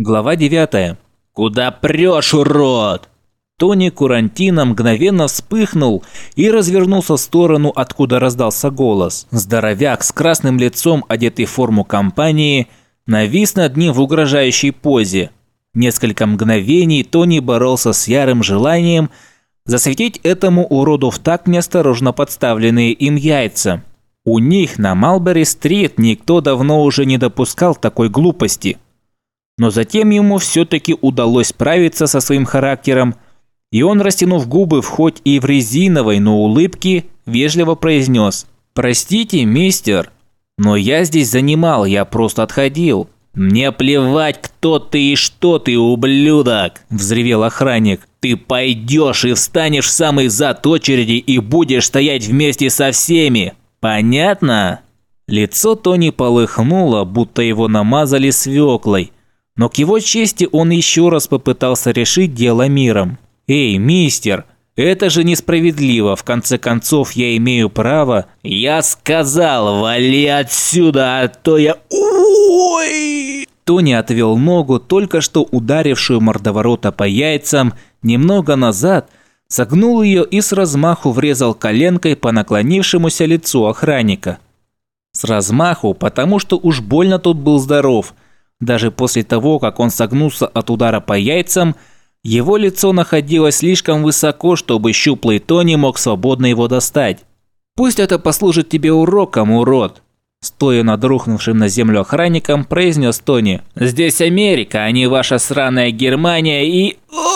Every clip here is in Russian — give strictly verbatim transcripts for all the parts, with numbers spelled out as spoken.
Глава девятая. «Куда прешь, урод?» Тони Курантино мгновенно вспыхнул и развернулся в сторону, откуда раздался голос. Здоровяк с красным лицом, одетый в форму компании, навис над ним в угрожающей позе. Несколько мгновений Тони боролся с ярым желанием засветить этому уроду в так неосторожно подставленные им яйца. У них на Малбери-стрит никто давно уже не допускал такой глупости. Но затем ему все-таки удалось справиться со своим характером, и он, растянув губы в хоть и в резиновой, но улыбке, вежливо произнес: «Простите, мистер, но я здесь занимал, я просто отходил». «Мне плевать, кто ты и что ты, ублюдок!» – взревел охранник. «Ты пойдешь и встанешь в самый зад очереди и будешь стоять вместе со всеми. Понятно?» Лицо Тони полыхнуло, будто его намазали свеклой. Но к его чести он еще раз попытался решить дело миром. «Эй, мистер, это же несправедливо, в конце концов я имею право...» «Я сказал, вали отсюда, а то я... Ой!» Тони отвел ногу, только что ударившую мордоворота по яйцам, немного назад, согнул ее и с размаху врезал коленкой по наклонившемуся лицу охранника. С размаху, потому что уж больно тот был здоров. Даже после того, как он согнулся от удара по яйцам, его лицо находилось слишком высоко, чтобы щуплый Тони мог свободно его достать. «Пусть это послужит тебе уроком, урод!» Стоя над рухнувшим на землю охранником, произнес Тони. «Здесь Америка, а не ваша сраная Германия и...»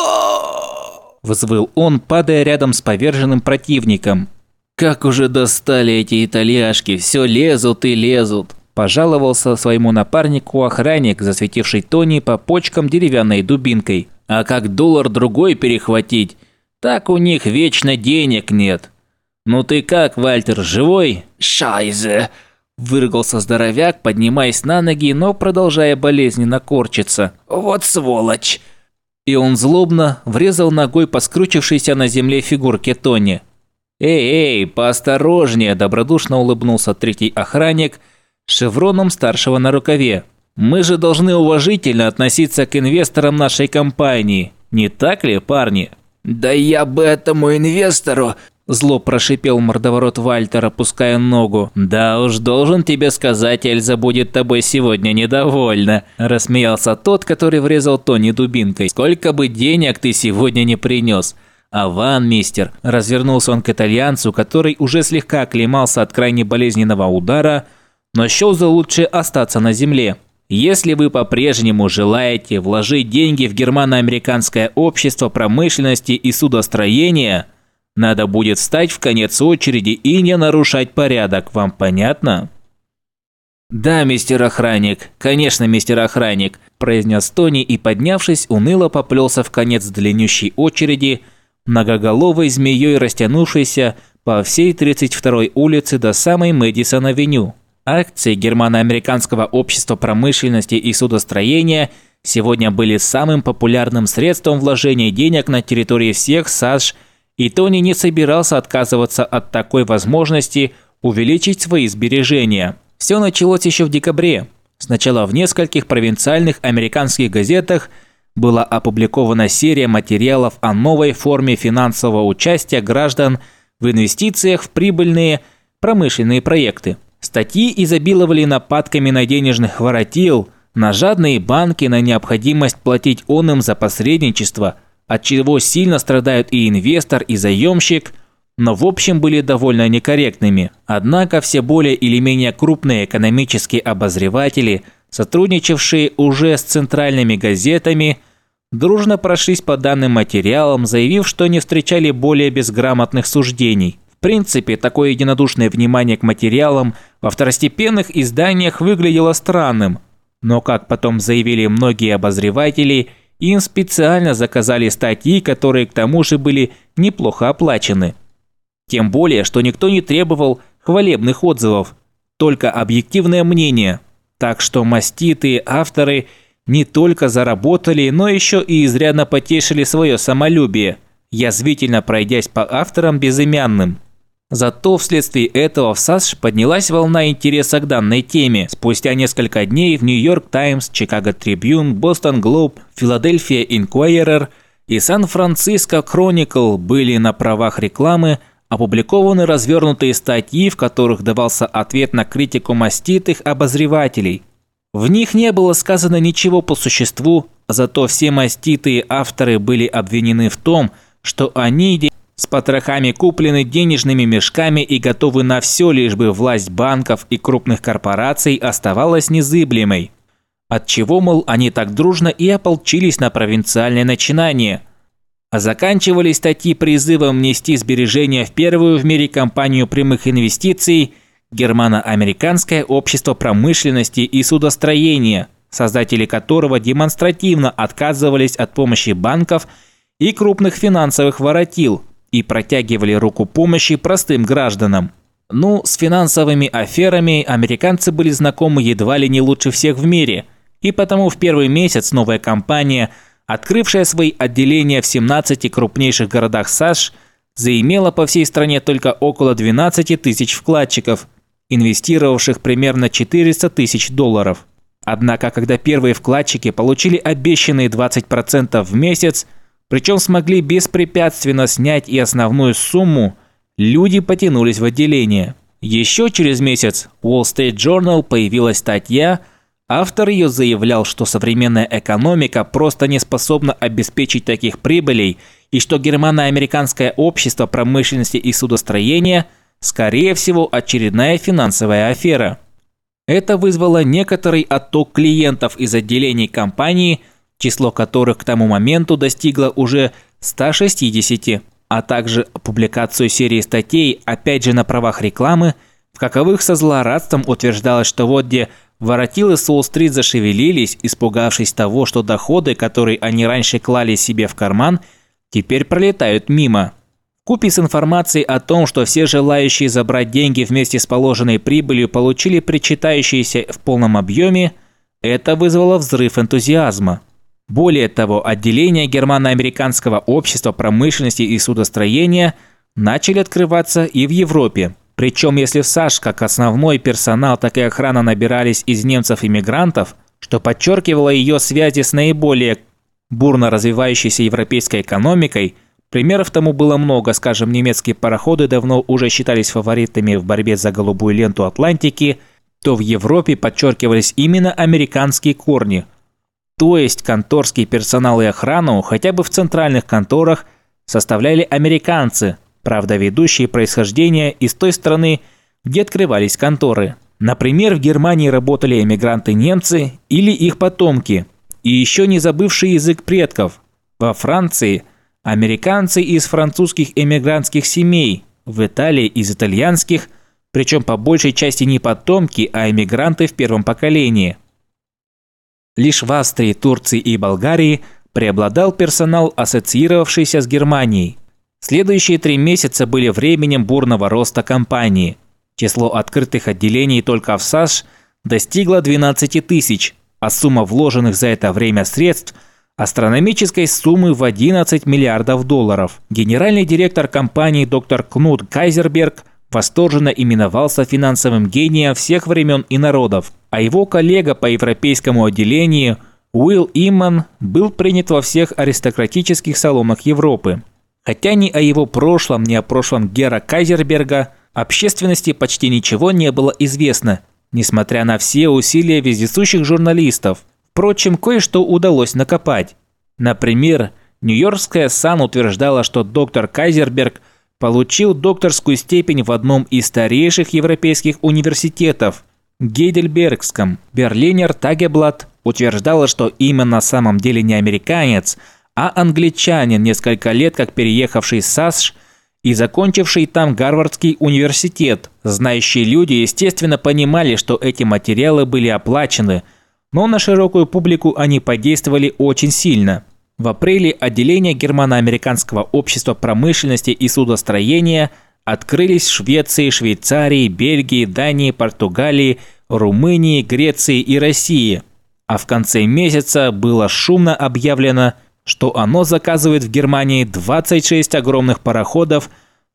взвыл он, падая рядом с поверженным противником. «Как уже достали эти итальяшки, все лезут и лезут!» Пожаловался своему напарнику охранник, засветивший Тони по почкам деревянной дубинкой. «А как доллар другой перехватить, так у них вечно денег нет. Ну ты как, Вальтер, живой?» «Шайзе!» – выругался здоровяк, поднимаясь на ноги, но продолжая болезненно корчиться. «Вот сволочь!» И он злобно врезал ногой по скручившейся на земле фигурке Тони. «Эй, эй, поосторожнее!» – добродушно улыбнулся третий охранник с шевроном старшего на рукаве. «Мы же должны уважительно относиться к инвесторам нашей компании, не так ли, парни?» «Да я бы этому инвестору...» – зло прошипел мордоворот Вальтер, опуская ногу. «Да уж, должен тебе сказать, Эльза будет тобой сегодня недовольна», – рассмеялся тот, который врезал Тони дубинкой. «Сколько бы денег ты сегодня не принес». «А ван, мистер», – развернулся он к итальянцу, который уже слегка оклемался от крайне болезненного удара, но счел за лучше остаться на земле. «Если вы по-прежнему желаете вложить деньги в германо-американское общество промышленности и судостроения, надо будет встать в конец очереди и не нарушать порядок. Вам понятно?» «Да, мистер охранник, конечно, мистер охранник», – произнес Тони и, поднявшись, уныло поплелся в конец длиннющей очереди, многоголовой змеей растянувшейся по всей тридцать второй улице до самой Мэдисон-авеню. Акции Германо-американского общества промышленности и судостроения сегодня были самым популярным средством вложения денег на территории всех САШ, и Тони не собирался отказываться от такой возможности увеличить свои сбережения. Все началось еще в декабре. Сначала в нескольких провинциальных американских газетах была опубликована серия материалов о новой форме финансового участия граждан в инвестициях в прибыльные промышленные проекты. Статьи изобиловали нападками на денежных воротил, на жадные банки, на необходимость платить он им за посредничество, от чего сильно страдают и инвестор, и заемщик, но в общем были довольно некорректными. Однако все более или менее крупные экономические обозреватели, сотрудничавшие уже с центральными газетами, дружно прошлись по данным материалам, заявив, что не встречали более безграмотных суждений. В принципе, такое единодушное внимание к материалам во второстепенных изданиях выглядело странным, но, как потом заявили многие обозреватели, им специально заказали статьи, которые к тому же были неплохо оплачены. Тем более, что никто не требовал хвалебных отзывов, только объективное мнение. Так что маститые авторы не только заработали, но еще и изрядно потешили свое самолюбие, язвительно пройдясь по авторам безымянным. Зато вследствие этого в САСШ поднялась волна интереса к данной теме. Спустя несколько дней в Нью-Йорк Таймс, Чикаго Трибьюн, Бостон Глоб, Филадельфия Инквайрер и Сан-Франциско Кроникл были на правах рекламы опубликованы развернутые статьи, в которых давался ответ на критику маститых обозревателей. В них не было сказано ничего по существу, зато все маститые авторы были обвинены в том, что они с потрохами куплены денежными мешками и готовы на все, лишь бы власть банков и крупных корпораций оставалась незыблемой. Отчего, мол, они так дружно и ополчились на провинциальное начинание. А заканчивались статьи призывом внести сбережения в первую в мире компанию прямых инвестиций Германо-Американское общество промышленности и судостроения, создатели которого демонстративно отказывались от помощи банков и крупных финансовых воротил и протягивали руку помощи простым гражданам. Ну, с финансовыми аферами американцы были знакомы едва ли не лучше всех в мире, и потому в первый месяц новая компания, открывшая свои отделения в семнадцати крупнейших городах САСШ, заимела по всей стране только около двенадцати тысяч вкладчиков, инвестировавших примерно четыреста тысяч долларов. Однако, когда первые вкладчики получили обещанные двадцать процентов в месяц, причем смогли беспрепятственно снять и основную сумму, люди потянулись в отделение. Еще через месяц в Wall Street Journal появилась статья. Автор ее заявлял, что современная экономика просто не способна обеспечить таких прибылей и что Германо-Американское общество промышленности и судостроения, скорее всего, очередная финансовая афера. Это вызвало некоторый отток клиентов из отделений компании, число которых к тому моменту достигло уже ста шестидесяти, а также публикацию серии статей, опять же на правах рекламы, в каковых со злорадством утверждалось, что вот где воротилы с Уолл-стрит зашевелились, испугавшись того, что доходы, которые они раньше клали себе в карман, теперь пролетают мимо. Вкупе с информацией о том, что все желающие забрать деньги вместе с положенной прибылью получили причитающиеся в полном объеме, это вызвало взрыв энтузиазма. Более того, отделения Германо-Американского общества промышленности и судостроения начали открываться и в Европе. Причем, если в САСШ как основной персонал, так и охрана набирались из немцев-иммигрантов, что подчеркивало ее связи с наиболее бурно развивающейся европейской экономикой, примеров тому было много, скажем, немецкие пароходы давно уже считались фаворитами в борьбе за голубую ленту Атлантики, то в Европе подчеркивались именно американские корни. То есть конторский персонал и охрану, хотя бы в центральных конторах, составляли американцы, правда ведущие происхождение из той страны, где открывались конторы. Например, в Германии работали эмигранты-немцы или их потомки, и еще не забывшие язык предков. Во Франции – американцы из французских эмигрантских семей, в Италии – из итальянских, причем по большей части не потомки, а эмигранты в первом поколении. Лишь в Австрии, Турции и Болгарии преобладал персонал, ассоциировавшийся с Германией. Следующие три месяца были временем бурного роста компании. Число открытых отделений только в САСШ достигло двенадцати тысяч, а сумма вложенных за это время средств – астрономической суммы в одиннадцать миллиардов долларов. Генеральный директор компании доктор Кнут Кайзерберг восторженно именовался финансовым гением всех времен и народов, а его коллега по европейскому отделению Уилл Имман был принят во всех аристократических салонах Европы. Хотя ни о его прошлом, ни о прошлом Гера Кайзерберга общественности почти ничего не было известно, несмотря на все усилия вездесущих журналистов. Впрочем, кое-что удалось накопать. Например, Нью-Йоркская Сан утверждала, что доктор Кайзерберг получил докторскую степень в одном из старейших европейских университетов – Гейдельбергском. Берлинер Тагеблат утверждала, что именно на самом деле не американец, а англичанин, несколько лет как переехавший в САСШ и закончивший там Гарвардский университет. Знающие люди, естественно, понимали, что эти материалы были оплачены, но на широкую публику они подействовали очень сильно. В апреле отделения Германо-Американского общества промышленности и судостроения открылись в Швеции, Швейцарии, Бельгии, Дании, Португалии, Румынии, Греции и России. А в конце месяца было шумно объявлено, что оно заказывает в Германии двадцать шесть огромных пароходов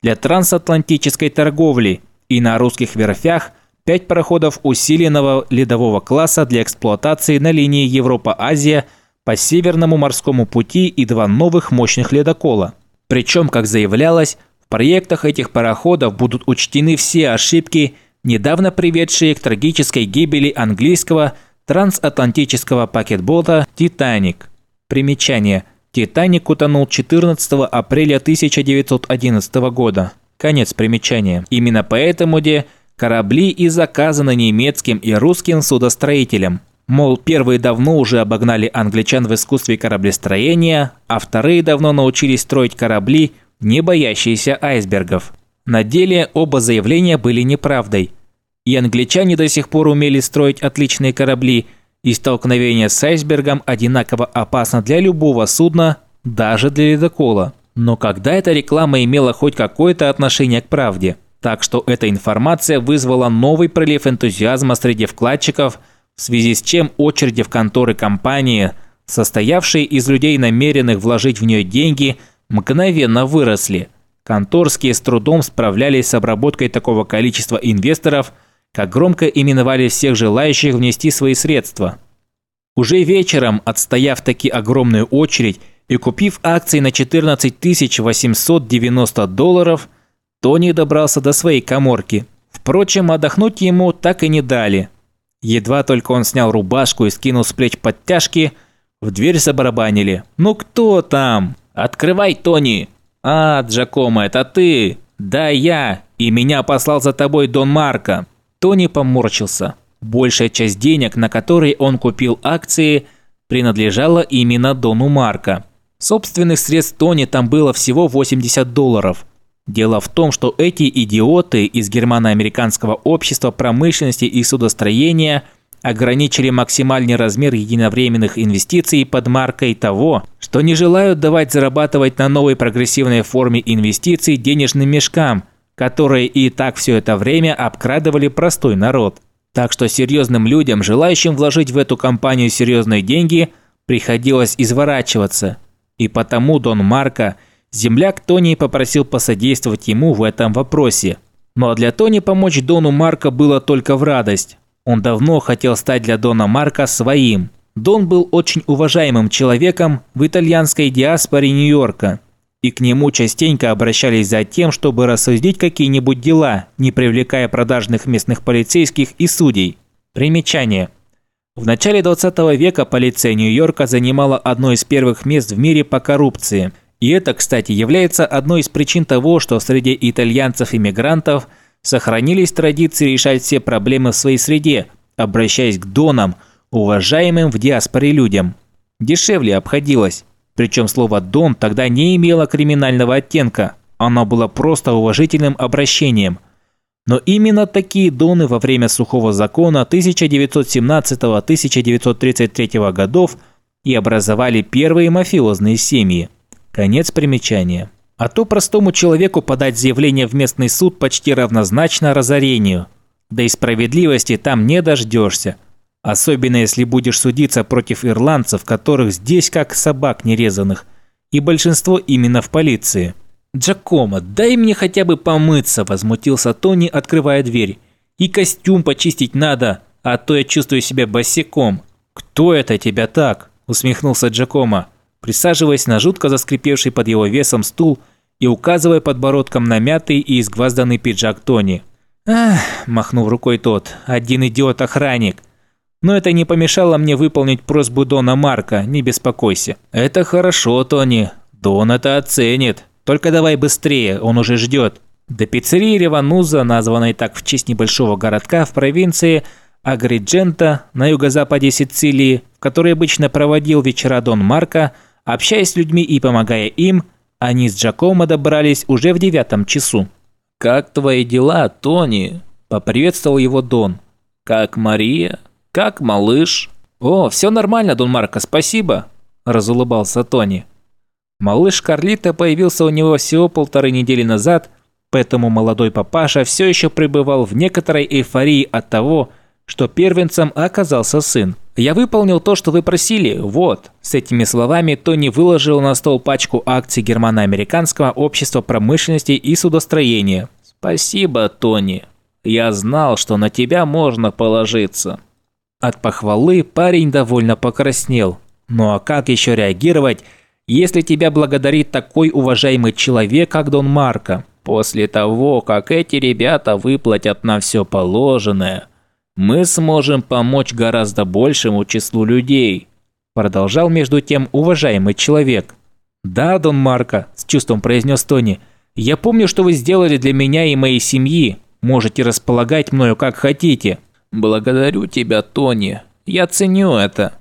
для трансатлантической торговли и на русских верфях пять пароходов усиленного ледового класса для эксплуатации на линии Европа-Азия по Северному морскому пути и два новых мощных ледокола. Причем, как заявлялось, в проектах этих пароходов будут учтены все ошибки, недавно приведшие к трагической гибели английского трансатлантического пакетбота «Титаник». Примечание. «Титаник» утонул четырнадцатого апреля тысяча девятьсот одиннадцатого года. Конец примечания. Именно поэтому де корабли и заказаны немецким и русским судостроителям. Мол, первые давно уже обогнали англичан в искусстве кораблестроения, а вторые давно научились строить корабли, не боящиеся айсбергов. На деле оба заявления были неправдой. И англичане до сих пор умели строить отличные корабли, и столкновение с айсбергом одинаково опасно для любого судна, даже для ледокола. Но когда эта реклама имела хоть какое-то отношение к правде? Так что эта информация вызвала новый прилив энтузиазма среди вкладчиков, в связи с чем очереди в конторы компании, состоявшие из людей, намеренных вложить в нее деньги, мгновенно выросли. Конторские с трудом справлялись с обработкой такого количества инвесторов, как громко именовали всех желающих внести свои средства. Уже вечером, отстояв таки огромную очередь и купив акции на четырнадцать тысяч восемьсот девяносто долларов, Тони добрался до своей каморки. Впрочем, отдохнуть ему так и не дали. Едва только он снял рубашку и скинул с плеч подтяжки, в дверь забарабанили. «Ну кто там? Открывай, Тони!» «А, Джакомо, это ты?» «Да, я. И меня послал за тобой Дон Марко». Тони поморщился. Большая часть денег, на которые он купил акции, принадлежала именно Дону Марко. Собственных средств Тони там было всего восемьдесят долларов. Дело в том, что эти идиоты из германо-американского общества промышленности и судостроения ограничили максимальный размер единовременных инвестиций под маркой того, что не желают давать зарабатывать на новой прогрессивной форме инвестиций денежным мешкам, которые и так все это время обкрадывали простой народ. Так что серьезным людям, желающим вложить в эту компанию серьезные деньги, приходилось изворачиваться. И потому Дон Марко, земляк Тони, попросил посодействовать ему в этом вопросе. Но для Тони помочь Дону Марко было только в радость. Он давно хотел стать для Дона Марко своим. Дон был очень уважаемым человеком в итальянской диаспоре Нью-Йорка. И к нему частенько обращались за тем, чтобы рассудить какие-нибудь дела, не привлекая продажных местных полицейских и судей. Примечание. В начале двадцатого века полиция Нью-Йорка занимала одно из первых мест в мире по коррупции. И это, кстати, является одной из причин того, что среди итальянцев-иммигрантов сохранились традиции решать все проблемы в своей среде, обращаясь к донам, уважаемым в диаспоре людям. Дешевле обходилось. Причем слово «дон» тогда не имело криминального оттенка, оно было просто уважительным обращением. Но именно такие доны во время сухого закона тысяча девятьсот семнадцатого — тысяча девятьсот тридцать третьего годов и образовали первые мафиозные семьи. Конец примечания. А то простому человеку подать заявление в местный суд почти равнозначно разорению. Да и справедливости там не дождешься. Особенно если будешь судиться против ирландцев, которых здесь как собак нерезанных, и большинство именно в полиции. «Джакомо, дай мне хотя бы помыться», – возмутился Тони, открывая дверь. «И костюм почистить надо, а то я чувствую себя босиком». «Кто это тебя так?» – усмехнулся Джакомо, присаживаясь на жутко заскрипевший под его весом стул и указывая подбородком на мятый и изгвазданный пиджак Тони. «Ах», – махнул рукой тот, – «один идиот-охранник». Но это не помешало мне выполнить просьбу Дона Марко, не беспокойся. «Это хорошо, Тони. Дон это оценит. Только давай быстрее, он уже ждет». До пиццерии Ревануза, названной так в честь небольшого городка в провинции Агридженто на юго-западе Сицилии, в которой обычно проводил вечера Дон Марко, общаясь с людьми и помогая им, они с Джакомо добрались уже в девятом часу. «Как твои дела, Тони?» – поприветствовал его Дон. «Как Мария? Как малыш?» «О, все нормально, Дон Марко, спасибо», – разулыбался Тони. Малыш Карлито появился у него всего полторы недели назад, поэтому молодой папаша все еще пребывал в некоторой эйфории от того, что первенцем оказался сын. Я выполнил то, что вы просили, вот». С этими словами Тони выложил на стол пачку акций Германо-Американского общества промышленности и судостроения. «Спасибо, Тони. Я знал, что на тебя можно положиться». От похвалы парень довольно покраснел. Ну а как еще реагировать, если тебя благодарит такой уважаемый человек, как Дон Марко? После того, как эти ребята выплатят нам все положенное, мы сможем помочь гораздо большему числу людей, продолжал между тем уважаемый человек. Да, Дон Марко, с чувством произнес Тони, я помню, что вы сделали для меня и моей семьи. Можете располагать мною как хотите. Благодарю тебя, Тони. Я ценю это.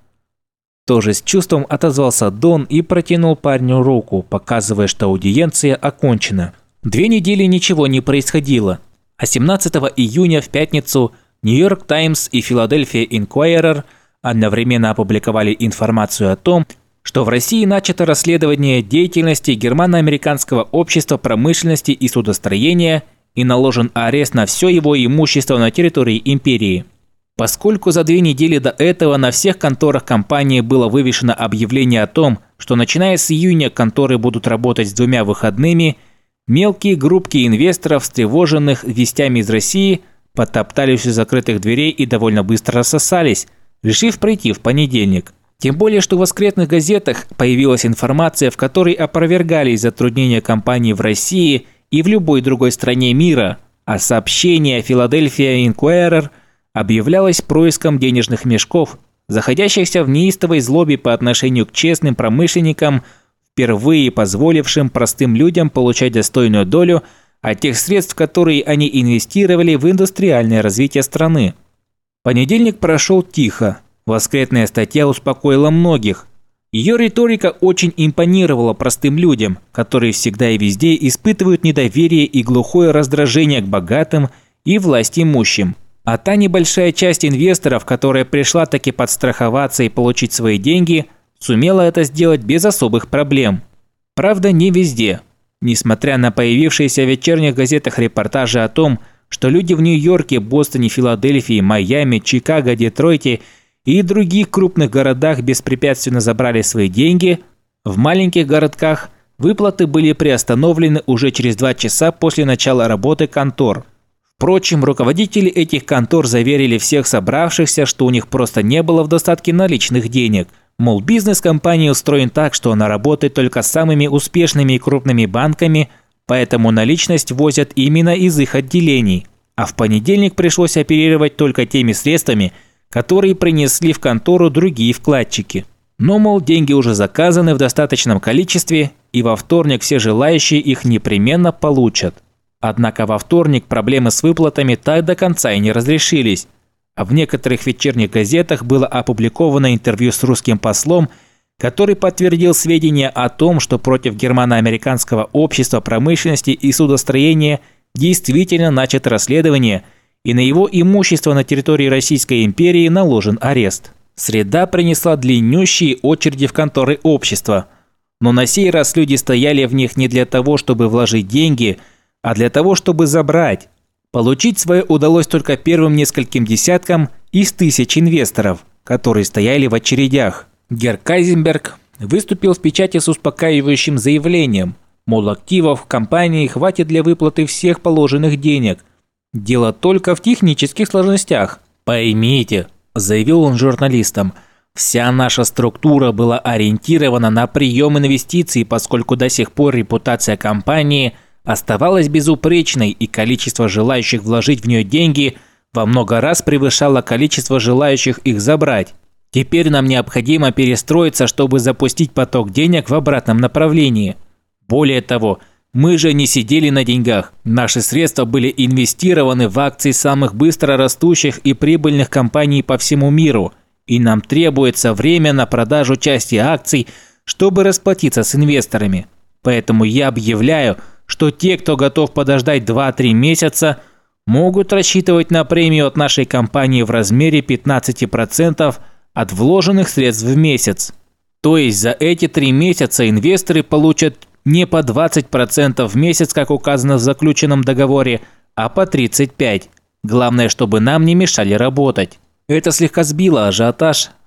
Тоже с чувством отозвался Дон и протянул парню руку, показывая, что аудиенция окончена. Две недели ничего не происходило, а семнадцатого июня в пятницу Нью-Йорк Таймс и Филадельфия Инквайрер одновременно опубликовали информацию о том, что в России начато расследование деятельности Германо-Американского общества промышленности и судостроения и наложен арест на все его имущество на территории империи. Поскольку за две недели до этого на всех конторах компании было вывешено объявление о том, что начиная с июня конторы будут работать с двумя выходными, мелкие группки инвесторов, встревоженных вестями из России, потоптались у закрытых дверей и довольно быстро рассосались, решив прийти в понедельник. Тем более, что в воскресных газетах появилась информация, в которой опровергались затруднения компании в России и в любой другой стране мира, а сообщение Philadelphia Inquirer объявлялось происком денежных мешков, заходящихся в неистовой злобе по отношению к честным промышленникам, впервые позволившим простым людям получать достойную долю от тех средств, которые они инвестировали в индустриальное развитие страны. Понедельник прошел тихо. Воскресная статья успокоила многих. Ее риторика очень импонировала простым людям, которые всегда и везде испытывают недоверие и глухое раздражение к богатым и властимущим. А та небольшая часть инвесторов, которая пришла таки подстраховаться и получить свои деньги, сумела это сделать без особых проблем. Правда, не везде. Несмотря на появившиеся в вечерних газетах репортажи о том, что люди в Нью-Йорке, Бостоне, Филадельфии, Майами, Чикаго, Детройте и других крупных городах беспрепятственно забрали свои деньги, в маленьких городках выплаты были приостановлены уже через два часа после начала работы контор. Впрочем, руководители этих контор заверили всех собравшихся, что у них просто не было в достатке наличных денег. Мол, бизнес компании устроен так, что она работает только с самыми успешными и крупными банками, поэтому наличность возят именно из их отделений. А в понедельник пришлось оперировать только теми средствами, которые принесли в контору другие вкладчики. Но, мол, деньги уже заказаны в достаточном количестве, и во вторник все желающие их непременно получат. Однако во вторник проблемы с выплатами так до конца и не разрешились. А в некоторых вечерних газетах было опубликовано интервью с русским послом, который подтвердил сведения о том, что против Германо-Американского общества промышленности и судостроения действительно начато расследование, и на его имущество на территории Российской империи наложен арест. Среда принесла длиннющие очереди в конторы общества, но на сей раз люди стояли в них не для того, чтобы вложить деньги, а для того, чтобы забрать. Получить свое удалось только первым нескольким десяткам из тысяч инвесторов, которые стояли в очередях. Герр Кайзенберг выступил в печати с успокаивающим заявлением, мол, активов в компании хватит для выплаты всех положенных денег. Дело только в технических сложностях. «Поймите», – заявил он журналистам, – «вся наша структура была ориентирована на прием инвестиций, поскольку до сих пор репутация компании – оставалась безупречной, и количество желающих вложить в нее деньги во много раз превышало количество желающих их забрать. Теперь нам необходимо перестроиться, чтобы запустить поток денег в обратном направлении. Более того, мы же не сидели на деньгах. Наши средства были инвестированы в акции самых быстро растущих и прибыльных компаний по всему миру, и нам требуется время на продажу части акций, чтобы расплатиться с инвесторами. Поэтому я объявляю, что те, кто готов подождать два-три месяца, могут рассчитывать на премию от нашей компании в размере пятнадцать процентов от вложенных средств в месяц. То есть за эти три месяца инвесторы получат не по двадцать процентов в месяц, как указано в заключенном договоре, а по тридцать пять процентов. Главное, чтобы нам не мешали работать». Это слегка сбило ажиотаж,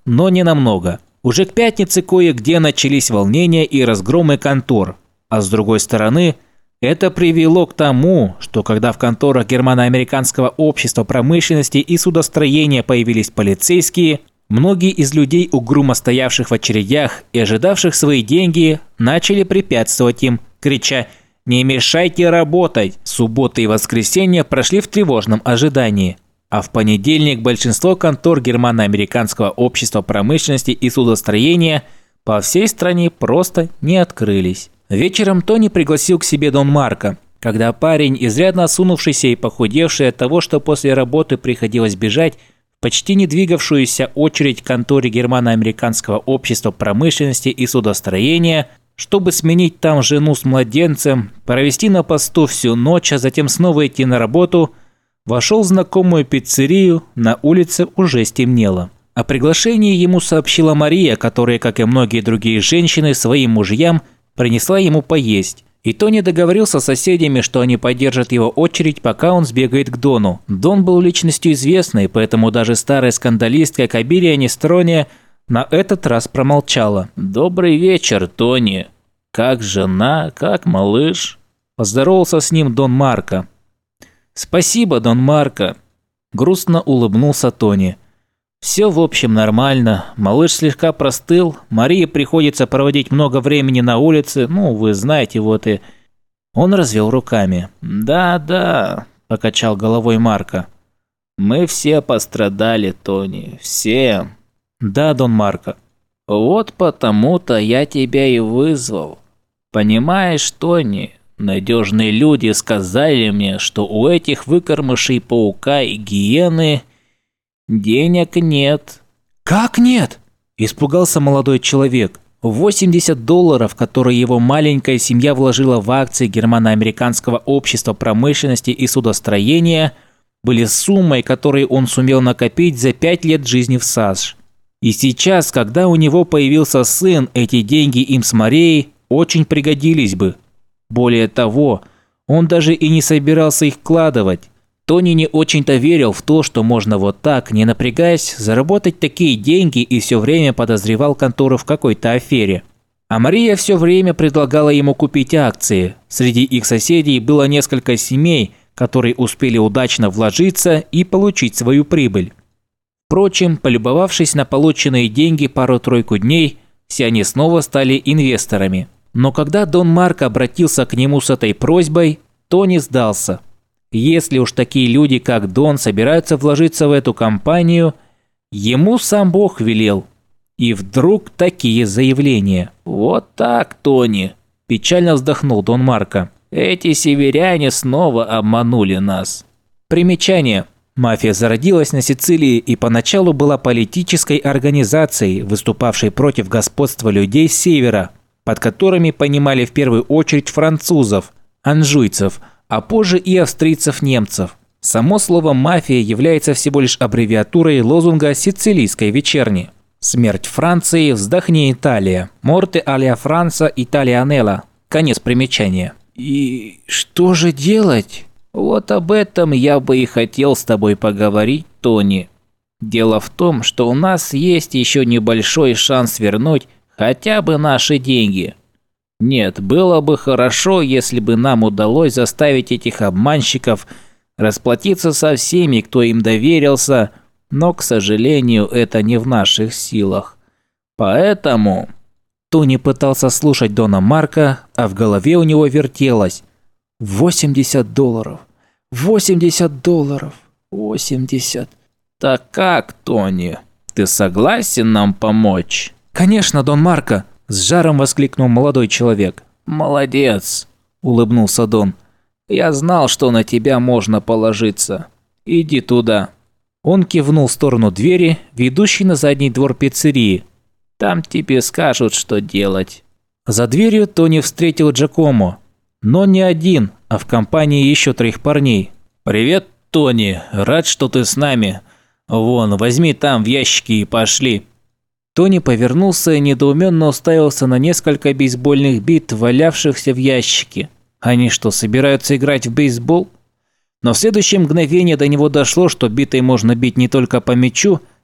но не намного. Уже к пятнице кое-где начались волнения и разгромы контор. А с другой стороны, это привело к тому, что когда в конторах Германо-Американского общества промышленности и судостроения появились полицейские, многие из людей, угрюмо стоявших в очередях и ожидавших свои деньги, начали препятствовать им, крича «Не мешайте работать!». Субботы и воскресенья прошли в тревожном ожидании. А в понедельник большинство контор Германо-Американского общества промышленности и судостроения по всей стране просто не открылись. Вечером Тони пригласил к себе Дон Марко. Когда парень, изрядно осунувшийся и похудевший от того, что после работы приходилось бежать, в почти не двигавшуюся очередь к конторе Германо-Американского общества промышленности и судостроения, чтобы сменить там жену с младенцем, провести на посту всю ночь, а затем снова идти на работу, вошел в знакомую пиццерию, на улице уже стемнело. О приглашении ему сообщила Мария, которая, как и многие другие женщины, своим мужьям принесла ему поесть. И Тони договорился с соседями, что они поддержат его очередь, пока он сбегает к Дону. Дон был личностью известной, поэтому даже старая скандалистка Кабирия Нестрония на этот раз промолчала. «Добрый вечер, Тони. Как жена, как малыш?» Поздоровался с ним Дон Марко. «Спасибо, Дон Марко», – грустно улыбнулся Тони. «Все, в общем, нормально. Малыш слегка простыл. Марии приходится проводить много времени на улице. Ну, вы знаете, вот и...» Он развел руками. «Да-да», – покачал головой Марко. «Мы все пострадали, Тони. Все». «Да, Дон Марко». «Вот потому-то я тебя и вызвал. Понимаешь, Тони, надежные люди сказали мне, что у этих выкормышей паука и гиены денег нет». «Как нет?» – испугался молодой человек. восемьдесят долларов, которые его маленькая семья вложила в акции Германо-Американского общества промышленности и судостроения, были суммой, которую он сумел накопить за пять лет жизни в САШ. И сейчас, когда у него появился сын, эти деньги им с Марией очень пригодились бы. Более того, он даже и не собирался их вкладывать. Тони не очень-то верил в то, что можно вот так, не напрягаясь, заработать такие деньги, и все время подозревал контору в какой-то афере. А Мария все время предлагала ему купить акции. Среди их соседей было несколько семей, которые успели удачно вложиться и получить свою прибыль. Впрочем, полюбовавшись на полученные деньги пару-тройку дней, все они снова стали инвесторами. Но когда Дон Марко обратился к нему с этой просьбой, Тони сдался. Если уж такие люди, как Дон, собираются вложиться в эту компанию, ему сам Бог велел. И вдруг такие заявления. «Вот так, Тони», – печально вздохнул Дон Марко. «Эти северяне снова обманули нас». Примечание. Мафия зародилась на Сицилии и поначалу была политической организацией, выступавшей против господства людей с севера, под которыми понимали в первую очередь французов, анжуйцев, а позже и австрийцев-немцев. Само слово «мафия» является всего лишь аббревиатурой лозунга сицилийской вечерни. «Смерть Франции, вздохни Италия, морте алия Франца италианелла». Конец примечания. «И что же делать?» «Вот об этом я бы и хотел с тобой поговорить, Тони. Дело в том, что у нас есть еще небольшой шанс вернуть хотя бы наши деньги. Нет, было бы хорошо, если бы нам удалось заставить этих обманщиков расплатиться со всеми, кто им доверился, но, к сожалению, это не в наших силах. Поэтому...» Тони пытался слушать Дона Марко, а в голове у него вертелось. восемьдесят долларов. восемьдесят долларов. восемьдесят. «Так как, Тони, ты согласен нам помочь?» «Конечно, Дон Марко!» – с жаром воскликнул молодой человек. «Молодец!» – улыбнулся Дон. «Я знал, что на тебя можно положиться. Иди туда». Он кивнул в сторону двери, ведущей на задний двор пиццерии. «Там тебе скажут, что делать». За дверью Тони встретил Джакомо. Но не один, а в компании еще троих парней. «Привет, Тони, рад, что ты с нами. Вон, возьми там в ящике и пошли». Тони повернулся и недоуменно уставился на несколько бейсбольных бит, валявшихся в ящике. Они что, собираются играть в бейсбол? Но в следующее мгновение до него дошло, что битой можно бить не только по мячу,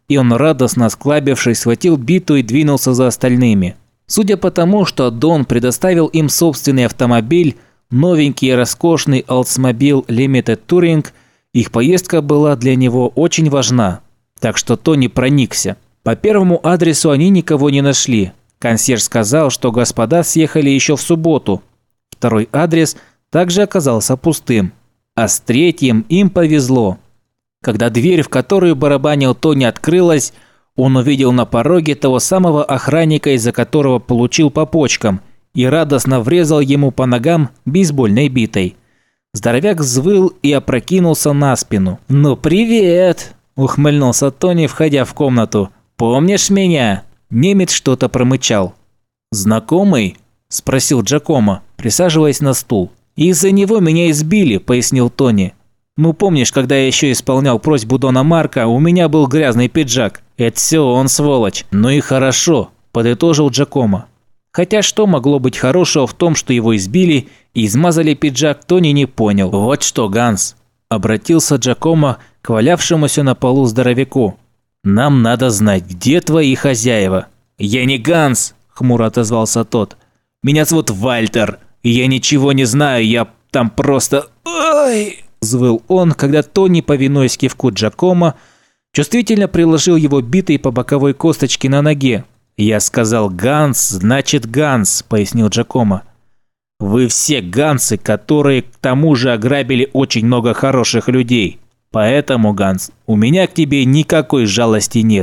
и он, радостно осклабившись, схватил биту и двинулся за остальными. Судя по тому, что Дон предоставил им собственный автомобиль, новенький и роскошный Oldsmobile Limited Touring, их поездка была для него очень важна. Так что Тони проникся. По первому адресу они никого не нашли. Консьерж сказал, что господа съехали еще в субботу. Второй адрес также оказался пустым. А с третьим им повезло. Когда дверь, в которую барабанил Тони, открылась, он увидел на пороге того самого охранника, из-за которого получил по почкам, и радостно врезал ему по ногам бейсбольной битой. Здоровяк взвыл и опрокинулся на спину. «Ну привет!» – ухмыльнулся Тони, входя в комнату. «Помнишь меня?» Немец что-то промычал. «Знакомый?» – спросил Джакомо, присаживаясь на стул. «Из-за него меня избили», – пояснил Тони. «Ну помнишь, когда я еще исполнял просьбу Дона Марка, у меня был грязный пиджак. Это все он, сволочь». «Ну и хорошо», – подытожил Джакомо. Хотя что могло быть хорошего в том, что его избили и измазали пиджак, Тони не понял. «Вот что, Ганс», – обратился Джакомо к валявшемуся на полу здоровяку. «Нам надо знать, где твои хозяева». «Я не Ганс», – хмуро отозвался тот. «Меня зовут Вальтер. Я ничего не знаю, я там просто... Ой!» – взвыл он, когда Тони, повинуясь кивку Джакомо, чувствительно приложил его битой по боковой косточке на ноге. «Я сказал Ганс, значит Ганс», – пояснил Джакомо. «Вы все Гансы, которые к тому же ограбили очень много хороших людей. Поэтому, Ганс, у меня к тебе никакой жалости нет.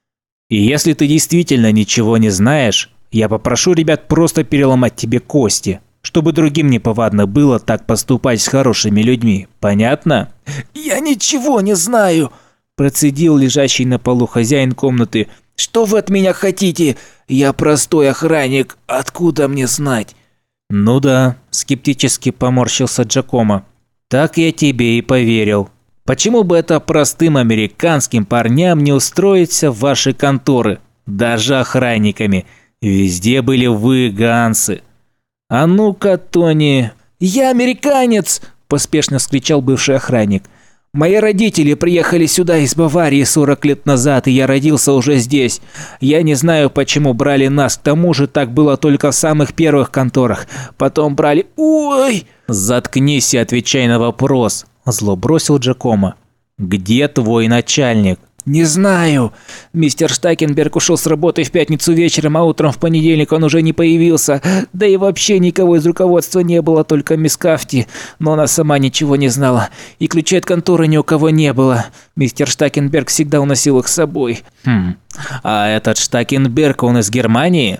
И если ты действительно ничего не знаешь, я попрошу ребят просто переломать тебе кости, чтобы другим неповадно было так поступать с хорошими людьми. Понятно?» «Я ничего не знаю», – процедил лежащий на полу хозяин комнаты. «Что вы от меня хотите? Я простой охранник. Откуда мне знать?» «Ну да», – скептически поморщился Джакомо. «Так я тебе и поверил. Почему бы это простым американским парням не устроиться в ваши конторы? Даже охранниками. Везде были вы, Гансы. А ну-ка, Тони...» «Я американец!» – поспешно вскричал бывший охранник. «Мои родители приехали сюда из Баварии сорок лет назад, и я родился уже здесь. Я не знаю, почему брали нас, к тому же так было только в самых первых конторах. Потом брали... Ой!» «Заткнись и отвечай на вопрос», – зло бросил Джакомо. «Где твой начальник?» «Не знаю. Мистер Штакенберг ушел с работы в пятницу вечером, а утром в понедельник он уже не появился. Да и вообще никого из руководства не было, только мисс Кафти. Но она сама ничего не знала. И ключей от конторы ни у кого не было. Мистер Штакенберг всегда уносил их с собой». «Хм, а этот Штакенберг, он из Германии?»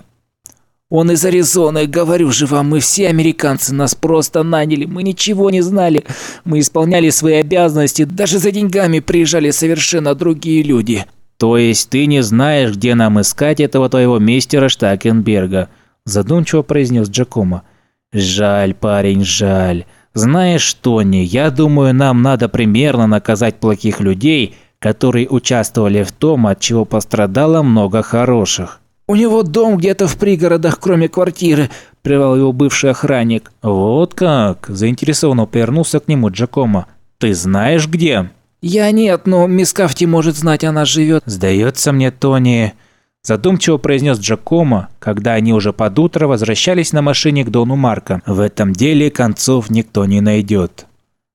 «Он из Аризоны, говорю же вам, мы все американцы, нас просто наняли, мы ничего не знали. Мы исполняли свои обязанности, даже за деньгами приезжали совершенно другие люди». «То есть ты не знаешь, где нам искать этого твоего мистера Штакенберга?» – задумчиво произнес Джакомо. «Жаль, парень, жаль. Знаешь, Тони, я думаю, нам надо примерно наказать плохих людей, которые участвовали в том, от чего пострадало много хороших». «У него дом где-то в пригородах, кроме квартиры», – прервал его бывший охранник. «Вот как?» – заинтересованно повернулся к нему Джакомо. «Ты знаешь, где?» «Я нет, но мисс Кафти может знать, она живет». «Сдается мне, Тони», – задумчиво произнес Джакомо, когда они уже под утро возвращались на машине к Дону Марко. «В этом деле концов никто не найдет».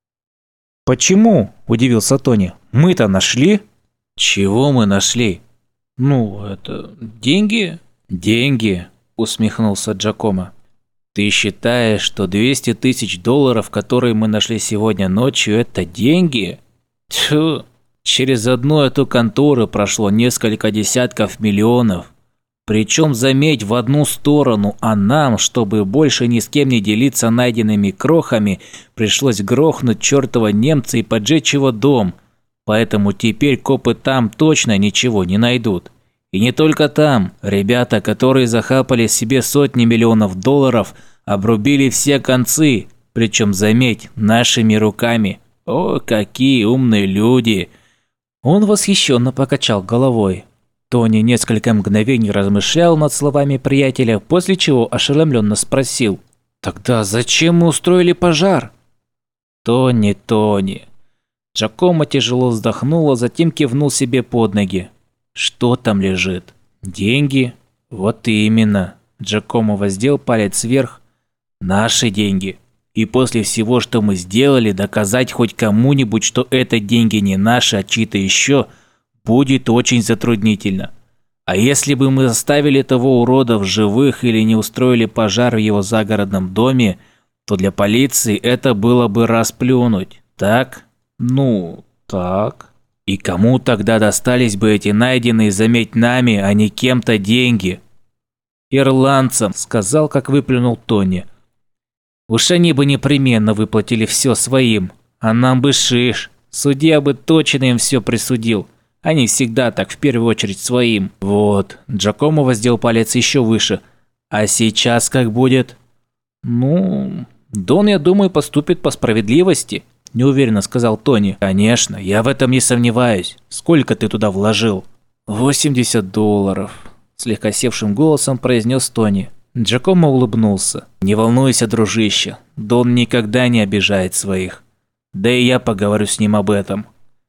«Почему?» – удивился Тони. «Мы-то нашли». «Чего мы нашли?» «Ну, это... деньги?» «Деньги», – усмехнулся Джакомо. «Ты считаешь, что двести тысяч долларов, которые мы нашли сегодня ночью, это деньги? Тьфу, через одну эту контору прошло несколько десятков миллионов. Причем, заметь, в одну сторону, а нам, чтобы больше ни с кем не делиться найденными крохами, пришлось грохнуть чертова немца и поджечь его дом. Поэтому теперь копы там точно ничего не найдут. И не только там. Ребята, которые захапали себе сотни миллионов долларов, обрубили все концы. Причем, заметь, нашими руками. О, какие умные люди!» Он восхищенно покачал головой. Тони несколько мгновений размышлял над словами приятеля, после чего ошеломленно спросил: «Тогда зачем мы устроили пожар?» «Тони, Тони...» Джакомо тяжело вздохнул, а затем кивнул себе под ноги. Что там лежит? Деньги? Вот именно. Джакомо воздел палец вверх. Наши деньги. И после всего, что мы сделали, доказать хоть кому-нибудь, что это деньги не наши, а чьи-то еще, будет очень затруднительно. А если бы мы оставили того урода в живых или не устроили пожар в его загородном доме, то для полиции это было бы расплюнуть, так? Ну, так. И кому тогда достались бы эти найденные, заметь, нами, а не кем-то деньги? Ирландцам, сказал, как выплюнул Тони. Уж они бы непременно выплатили все своим, а нам бы шиш. Судья бы точно им все присудил. Они всегда так, в первую очередь, своим. Вот, Джакомо воздел палец еще выше. А сейчас как будет? Ну, Дон, я думаю, поступит по справедливости, неуверенно сказал Тони. Конечно, я в этом не сомневаюсь. Сколько ты туда вложил? восемьдесят долларов, слегка севшим голосом произнес Тони. Джакомо улыбнулся. Не волнуйся, дружище, Дон никогда не обижает своих. Да и я поговорю с ним об этом.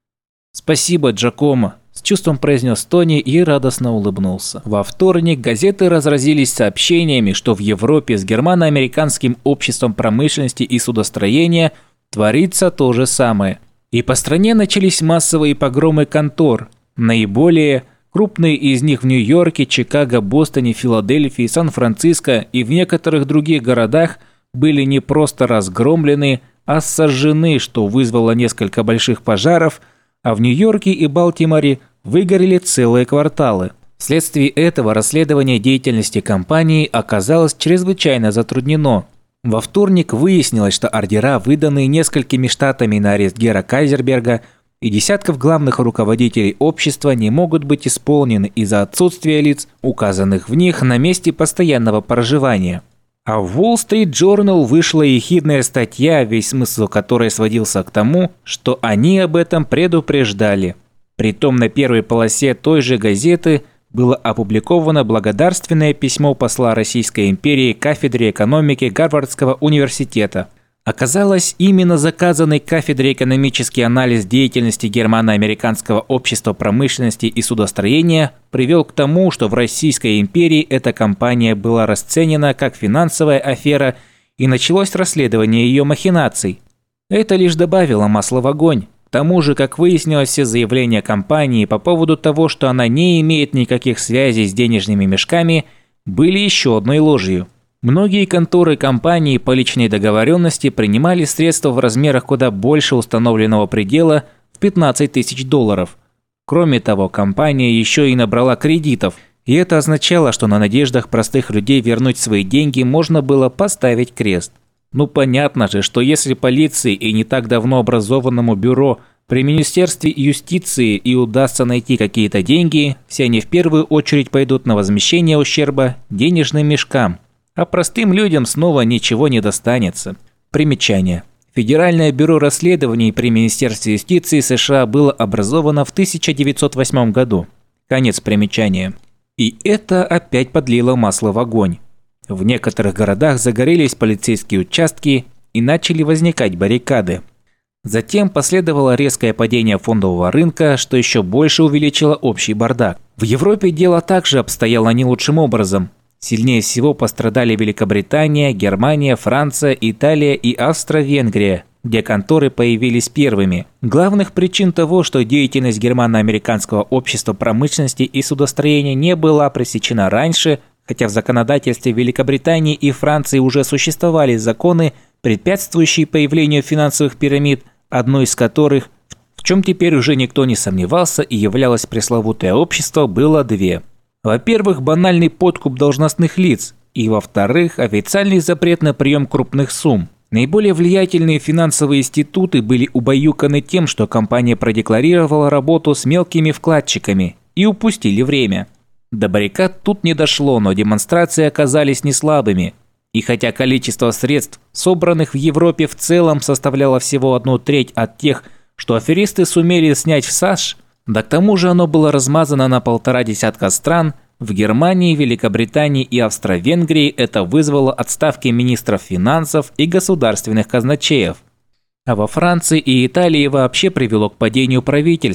Спасибо, Джакомо, с чувством произнес Тони и радостно улыбнулся. Во вторник газеты разразились сообщениями, что в Европе с германо-американским обществом промышленности и судостроения творится то же самое. И по стране начались массовые погромы контор. Наиболее крупные из них в Нью-Йорке, Чикаго, Бостоне, Филадельфии, Сан-Франциско и в некоторых других городах были не просто разгромлены, а сожжены, что вызвало несколько больших пожаров, а в Нью-Йорке и Балтиморе выгорели целые кварталы. Вследствие этого расследование деятельности компании оказалось чрезвычайно затруднено. Во вторник выяснилось, что ордера, выданные несколькими штатами на арест Гера Кайзерберга и десятков главных руководителей общества, не могут быть исполнены из-за отсутствия лиц, указанных в них на месте постоянного проживания. А в Wall Street Journal вышла ехидная статья, весь смысл которой сводился к тому, что они об этом предупреждали. Притом на первой полосе той же газеты было опубликовано благодарственное письмо посла Российской империи кафедре экономики Гарвардского университета. Оказалось, именно заказанный кафедре экономический анализ деятельности германо-американского общества промышленности и судостроения привел к тому, что в Российской империи эта компания была расценена как финансовая афера и началось расследование ее махинаций. Это лишь добавило масла в огонь. К тому же, как выяснилось, все заявления компании по поводу того, что она не имеет никаких связей с денежными мешками, были еще одной ложью. Многие конторы компании по личной договоренности принимали средства в размерах куда больше установленного предела в пятнадцать тысяч долларов. Кроме того, компания еще и набрала кредитов, и это означало, что на надеждах простых людей вернуть свои деньги можно было поставить крест. Ну понятно же, что если полиции и не так давно образованному бюро при Министерстве юстиции и удастся найти какие-то деньги, все они в первую очередь пойдут на возмещение ущерба денежным мешкам. А простым людям снова ничего не достанется. Примечание. Федеральное бюро расследований при Министерстве юстиции США было образовано в тысяча девятьсот восьмом году. Конец примечания. И это опять подлило масло в огонь. В некоторых городах загорелись полицейские участки и начали возникать баррикады. Затем последовало резкое падение фондового рынка, что еще больше увеличило общий бардак. В Европе дело также обстояло не лучшим образом. Сильнее всего пострадали Великобритания, Германия, Франция, Италия и Австро-Венгрия, где конторы появились первыми. Главных причин того, что деятельность германо-американского общества промышленности и судостроения не была пресечена раньше, хотя в законодательстве Великобритании и Франции уже существовали законы, препятствующие появлению финансовых пирамид, одной из которых, в чем теперь уже никто не сомневался и являлось пресловутое общество, было две. Во-первых, банальный подкуп должностных лиц, и во-вторых, официальный запрет на прием крупных сумм. Наиболее влиятельные финансовые институты были убаюканы тем, что компания продекларировала работу с мелкими вкладчиками и упустили время. До баррикад тут не дошло, но демонстрации оказались не слабыми. И хотя количество средств, собранных в Европе в целом, составляло всего одну треть от тех, что аферисты сумели снять в САШ, да к тому же оно было размазано на полтора десятка стран, в Германии, Великобритании и Австро-Венгрии это вызвало отставки министров финансов и государственных казначеев. А во Франции и Италии вообще привело к падению правительств,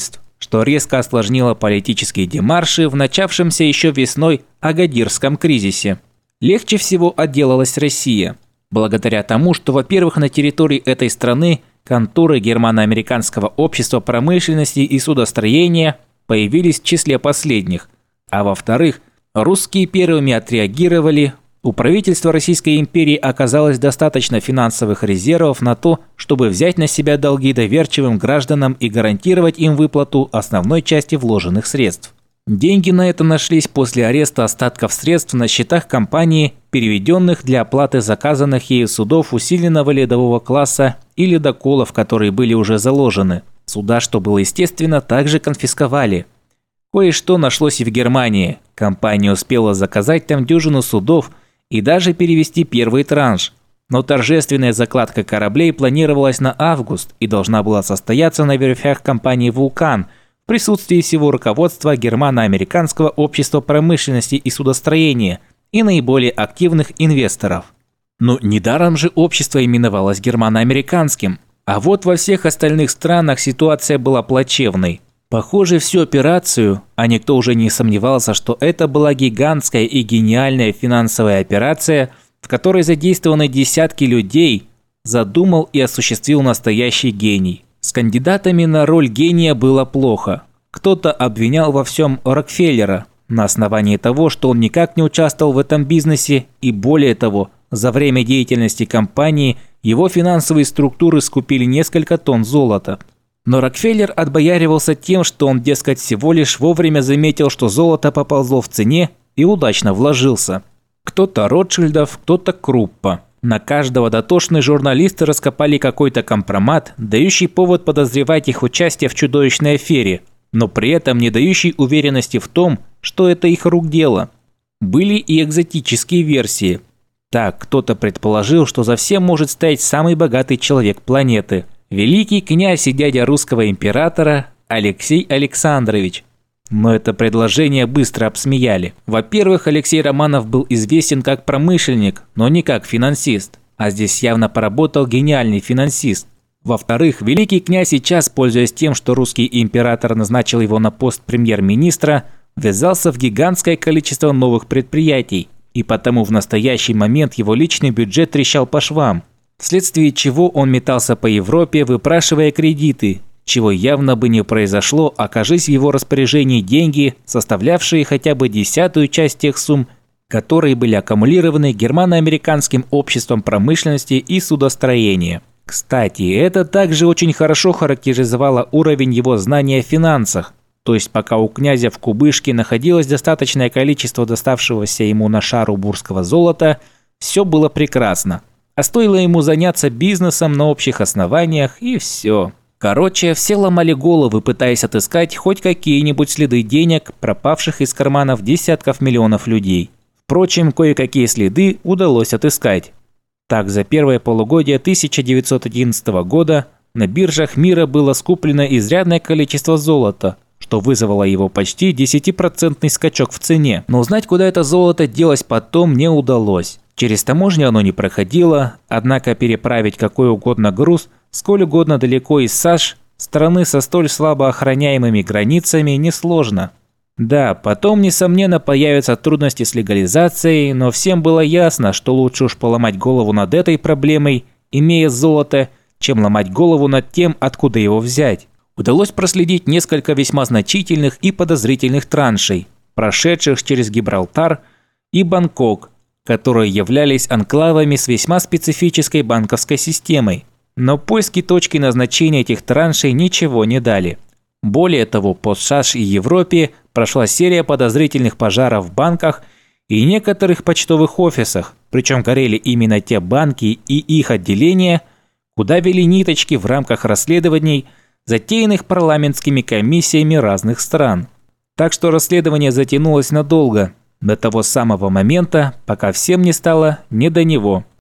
что резко осложнило политические демарши в начавшемся еще весной Агадирском кризисе. Легче всего отделалась Россия, благодаря тому, что, во-первых, на территории этой страны конторы Германо-Американского общества промышленности и судостроения появились в числе последних, а во-вторых, русские первыми отреагировали. У правительства Российской империи оказалось достаточно финансовых резервов на то, чтобы взять на себя долги доверчивым гражданам и гарантировать им выплату основной части вложенных средств. Деньги на это нашлись после ареста остатков средств на счетах компании, переведенных для оплаты заказанных ею судов усиленного ледового класса и ледоколов, которые были уже заложены. Суда, что было естественно, также конфисковали. Кое-что нашлось и в Германии. Компания успела заказать там дюжину судов и даже перевести первый транш. Но торжественная закладка кораблей планировалась на август и должна была состояться на верфях компании «Вулкан» в присутствии всего руководства Германо-Американского общества промышленности и судостроения и наиболее активных инвесторов. Но недаром же общество именовалось Германо-Американским. А вот во всех остальных странах ситуация была плачевной. Похоже, всю операцию, а никто уже не сомневался, что это была гигантская и гениальная финансовая операция, в которой задействованы десятки людей, задумал и осуществил настоящий гений. С кандидатами на роль гения было плохо. Кто-то обвинял во всем Рокфеллера на основании того, что он никак не участвовал в этом бизнесе, и более того, за время деятельности компании его финансовые структуры скупили несколько тонн золота. Но Рокфеллер отбояривался тем, что он, дескать, всего лишь вовремя заметил, что золото поползло в цене и удачно вложился. Кто-то Ротшильдов, кто-то Круппа. На каждого дотошные журналисты раскопали какой-то компромат, дающий повод подозревать их участие в чудовищной афере, но при этом не дающий уверенности в том, что это их рук дело. Были и экзотические версии. Так, кто-то предположил, что за всем может стоять самый богатый человек планеты – великий князь и дядя русского императора Алексей Александрович. Но это предложение быстро обсмеяли. Во-первых, Алексей Романов был известен как промышленник, но не как финансист. А здесь явно поработал гениальный финансист. Во-вторых, великий князь сейчас, пользуясь тем, что русский император назначил его на пост премьер-министра, ввязался в гигантское количество новых предприятий. И потому в настоящий момент его личный бюджет трещал по швам. Вследствие чего он метался по Европе, выпрашивая кредиты, чего явно бы не произошло, окажись в его распоряжении деньги, составлявшие хотя бы десятую часть тех сумм, которые были аккумулированы Германо-Американским обществом промышленности и судостроения. Кстати, это также очень хорошо характеризовало уровень его знания о финансах, то есть пока у князя в кубышке находилось достаточное количество доставшегося ему на шару бурского золота, все было прекрасно. А стоило ему заняться бизнесом на общих основаниях, и все. Короче, все ломали головы, пытаясь отыскать хоть какие-нибудь следы денег, пропавших из карманов десятков миллионов людей. Впрочем, кое-какие следы удалось отыскать. Так, за первое полугодие тысяча девятьсот одиннадцатого года на биржах мира было скуплено изрядное количество золота, что вызвало его почти десятипроцентный скачок в цене. Но узнать, куда это золото делось потом, не удалось. Через таможню оно не проходило, однако переправить какой угодно груз, сколь угодно далеко из САШ, страны со столь слабо охраняемыми границами, несложно. Да, потом, несомненно, появятся трудности с легализацией, но всем было ясно, что лучше уж поломать голову над этой проблемой, имея золото, чем ломать голову над тем, откуда его взять. Удалось проследить несколько весьма значительных и подозрительных траншей, прошедших через Гибралтар и Бангкок, которые являлись анклавами с весьма специфической банковской системой. Но поиски точки назначения этих траншей ничего не дали. Более того, по САШ и Европе прошла серия подозрительных пожаров в банках и некоторых почтовых офисах, причем горели именно те банки и их отделения, куда вели ниточки в рамках расследований, затеянных парламентскими комиссиями разных стран. Так что расследование затянулось надолго, до того самого момента, пока всем не стало не до него.